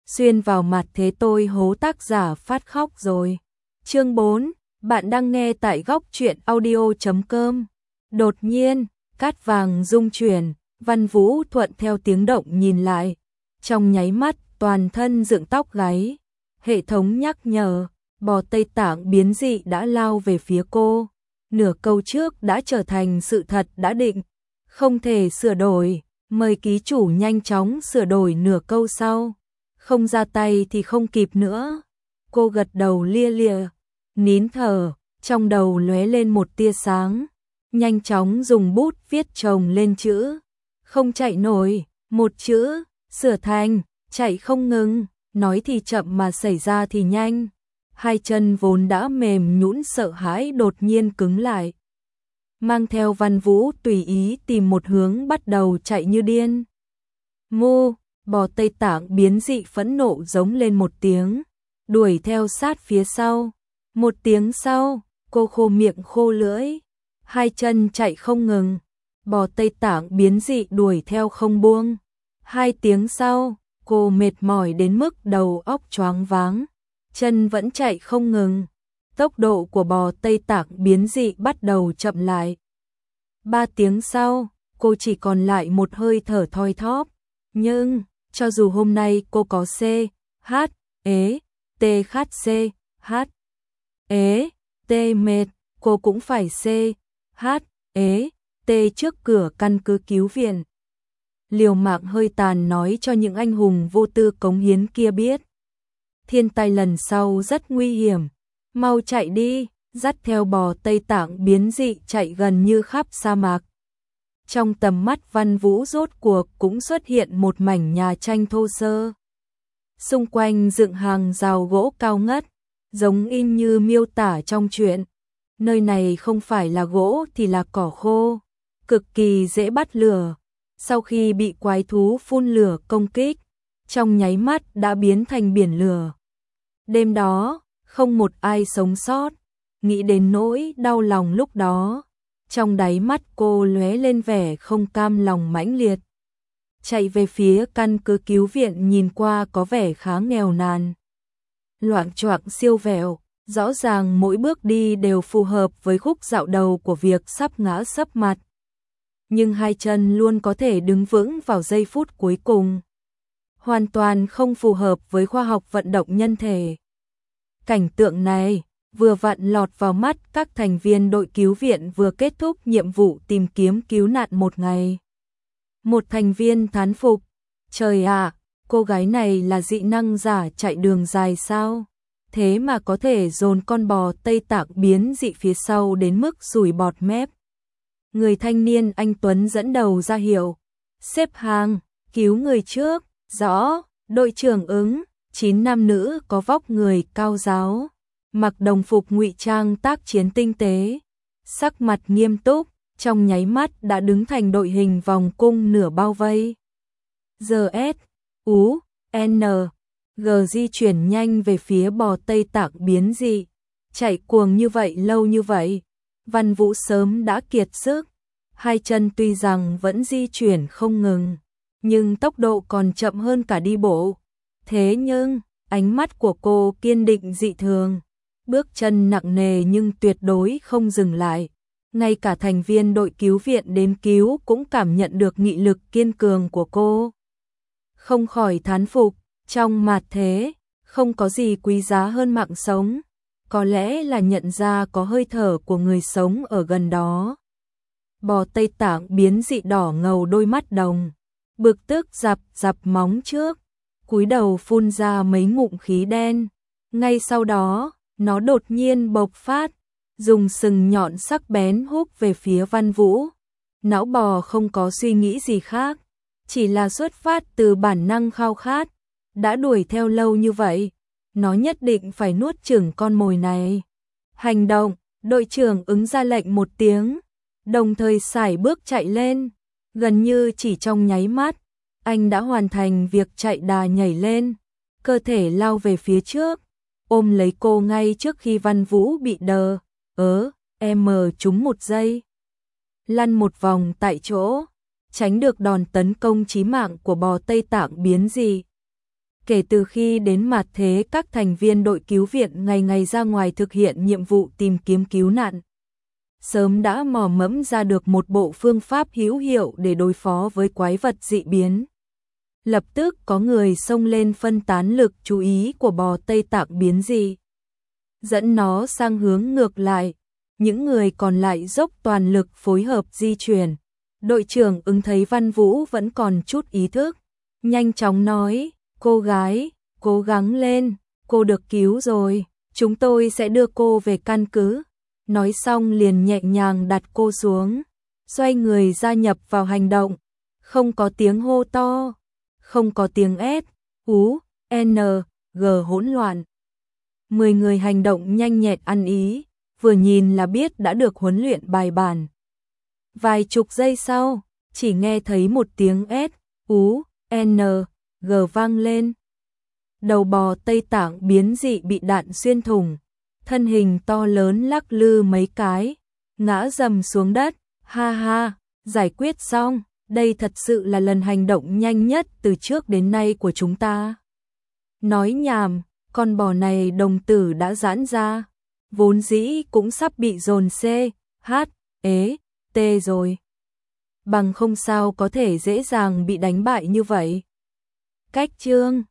xuyên vào mặt thế tôi hố tác giả phát khóc rồi. Chương 4, bạn đang nghe tại góc truyện audio.com. Đột nhiên, cát vàng rung chuyển, Văn Vũ thuận theo tiếng động nhìn lại. Trong nháy mắt, toàn thân dựng tóc gáy. Hệ thống nhắc nhở, bò Tây Tạng biến dị đã lao về phía cô. Nửa câu trước đã trở thành sự thật đã định, không thể sửa đổi, mời ký chủ nhanh chóng sửa đổi nửa câu sau. Không ra tay thì không kịp nữa. Cô gật đầu lia lịa, nín thở, trong đầu lóe lên một tia sáng. Nhanh chóng dùng bút viết chồng lên chữ. Không chạy nổi, một chữ, sửa thành, chạy không ngừng, nói thì chậm mà xảy ra thì nhanh. Hai chân vốn đã mềm nhũn sợ hãi đột nhiên cứng lại. Mang theo Văn Vũ tùy ý tìm một hướng bắt đầu chạy như điên. Mu, bò Tây Tạng biến dị phẫn nộ giống lên một tiếng, đuổi theo sát phía sau. Một tiếng sau, cô khô miệng khô lưỡi, hai chân chạy không ngừng. Bò Tây Tạng biến dị đuổi theo không buông. 2 tiếng sau, cô mệt mỏi đến mức đầu óc choáng váng, chân vẫn chạy không ngừng. Tốc độ của bò Tây Tạng biến dị bắt đầu chậm lại. 3 tiếng sau, cô chỉ còn lại một hơi thở thoi thóp. Nhưng, cho dù hôm nay cô có C, H, ế, T khát C, H, ế, T mệt, cô cũng phải C, H, ế, T trước cửa căn cứ cứu viện. Liều mạng hơi tàn nói cho những anh hùng vô tư cống hiến kia biết. Thiên tai lần sau rất nguy hiểm, mau chạy đi, dắt theo bò Tây Tạng biến dị chạy gần như khắp sa mạc. Trong tầm mắt Văn Vũ rốt cuộc cũng xuất hiện một mảnh nhà tranh thô sơ. Xung quanh dựng hàng rào gỗ cao ngất, giống in như miêu tả trong truyện. Nơi này không phải là gỗ thì là cỏ khô, cực kỳ dễ bắt lửa. Sau khi bị quái thú phun lửa công kích, trong nháy mắt đã biến thành biển lửa. Đêm đó, không một ai sống sót. Nghĩ đến nỗi đau lòng lúc đó, trong đáy mắt cô lóe lên vẻ không cam lòng mãnh liệt. Chạy về phía căn cứ cứu viện nhìn qua có vẻ khá nghèo nàn. Loạng choạng siêu vẹo, rõ ràng mỗi bước đi đều phù hợp với khúc dạo đầu của việc sắp ngã sấp mặt. Nhưng hai chân luôn có thể đứng vững vào giây phút cuối cùng. Hoàn toàn không phù hợp với khoa học vận động nhân thể. Cảnh tượng này vừa vặn lọt vào mắt các thành viên đội cứu viện vừa kết thúc nhiệm vụ tìm kiếm cứu nạn một ngày. Một thành viên thán phục, trời ạ, cô gái này là dị năng giả chạy đường dài sao? Thế mà có thể dồn con bò Tây Tạng biến dị phía sau đến mức sùi bọt mép. Người thanh niên anh Tuấn dẫn đầu ra hiệu, xếp hàng, cứu người trước, rõ, đội trưởng ứng, 9 nam nữ có vóc người cao ráo, mặc đồng phục ngụy trang tác chiến tinh tế, sắc mặt nghiêm túc, trong nháy mắt đã đứng thành đội hình vòng cung nửa bao vây. Giờ S, U, N, G di chuyển nhanh về phía bò Tây Tạng biến dị, chạy cuồng như vậy lâu như vậy. Văn Vũ sớm đã kiệt sức, hai chân tuy rằng vẫn di chuyển không ngừng, nhưng tốc độ còn chậm hơn cả đi bộ. Thế nhưng, ánh mắt của cô kiên định dị thường, bước chân nặng nề nhưng tuyệt đối không dừng lại. Ngay cả thành viên đội cứu viện đến cứu cũng cảm nhận được nghị lực kiên cường của cô. Không khỏi thán phục, trong mạt thế, không có gì quý giá hơn mạng sống. Có lẽ là nhận ra có hơi thở của người sống ở gần đó. Bò Tây Tạng biến dị đỏ ngầu đôi mắt đồng, bực tức dập móng trước, cúi đầu phun ra mấy ngụm khí đen. Ngay sau đó, nó đột nhiên bộc phát, dùng sừng nhọn sắc bén húc về phía Văn Vũ. Não bò không có suy nghĩ gì khác, chỉ là xuất phát từ bản năng khao khát. Đã đuổi theo lâu như vậy, nó nhất định phải nuốt chửng con mồi này. Hành động, đội trưởng ứng ra lệnh một tiếng, đồng thời sải bước chạy lên. Gần như chỉ trong nháy mắt, anh đã hoàn thành việc chạy đà nhảy lên, cơ thể lao về phía trước, ôm lấy cô ngay trước khi Văn Vũ bị đờ, trúng một giây. Lăn một vòng tại chỗ, tránh được đòn tấn công chí mạng của bò Tây Tạng biến dị. Kể từ khi đến mặt thế, các thành viên đội cứu viện ngày ngày ra ngoài thực hiện nhiệm vụ tìm kiếm cứu nạn, sớm đã mò mẫm ra được một bộ phương pháp hữu hiệu để đối phó với quái vật dị biến. Lập tức có người xông lên phân tán lực chú ý của bò Tây Tạng biến dị, dẫn nó sang hướng ngược lại. Những người còn lại dốc toàn lực phối hợp di chuyển. Đội trưởng Ứng thấy Văn Vũ vẫn còn chút ý thức, nhanh chóng nói, cô gái, cố gắng lên, cô được cứu rồi, chúng tôi sẽ đưa cô về căn cứ. Nói xong liền nhẹ nhàng đặt cô xuống, xoay người gia nhập vào hành động. Không có tiếng hô to, không có tiếng S, U, N, G hỗn loạn. 10 người hành động nhanh nhẹn ăn ý, vừa nhìn là biết đã được huấn luyện bài bản. Vài chục giây sau, chỉ nghe thấy một tiếng S, U, N, G vang lên. Đầu bò Tây Tạng biến dị bị đạn xuyên thủng, thân hình to lớn lắc lư mấy cái, ngã rầm xuống đất. Ha ha, giải quyết xong, đây thật sự là lần hành động nhanh nhất từ trước đến nay của chúng ta. Nói nhảm, con bò này đồng tử đã giãn ra, vốn dĩ cũng sắp bị dồn C, H, ế, T rồi. Bằng không sao có thể dễ dàng bị đánh bại như vậy. Cách chương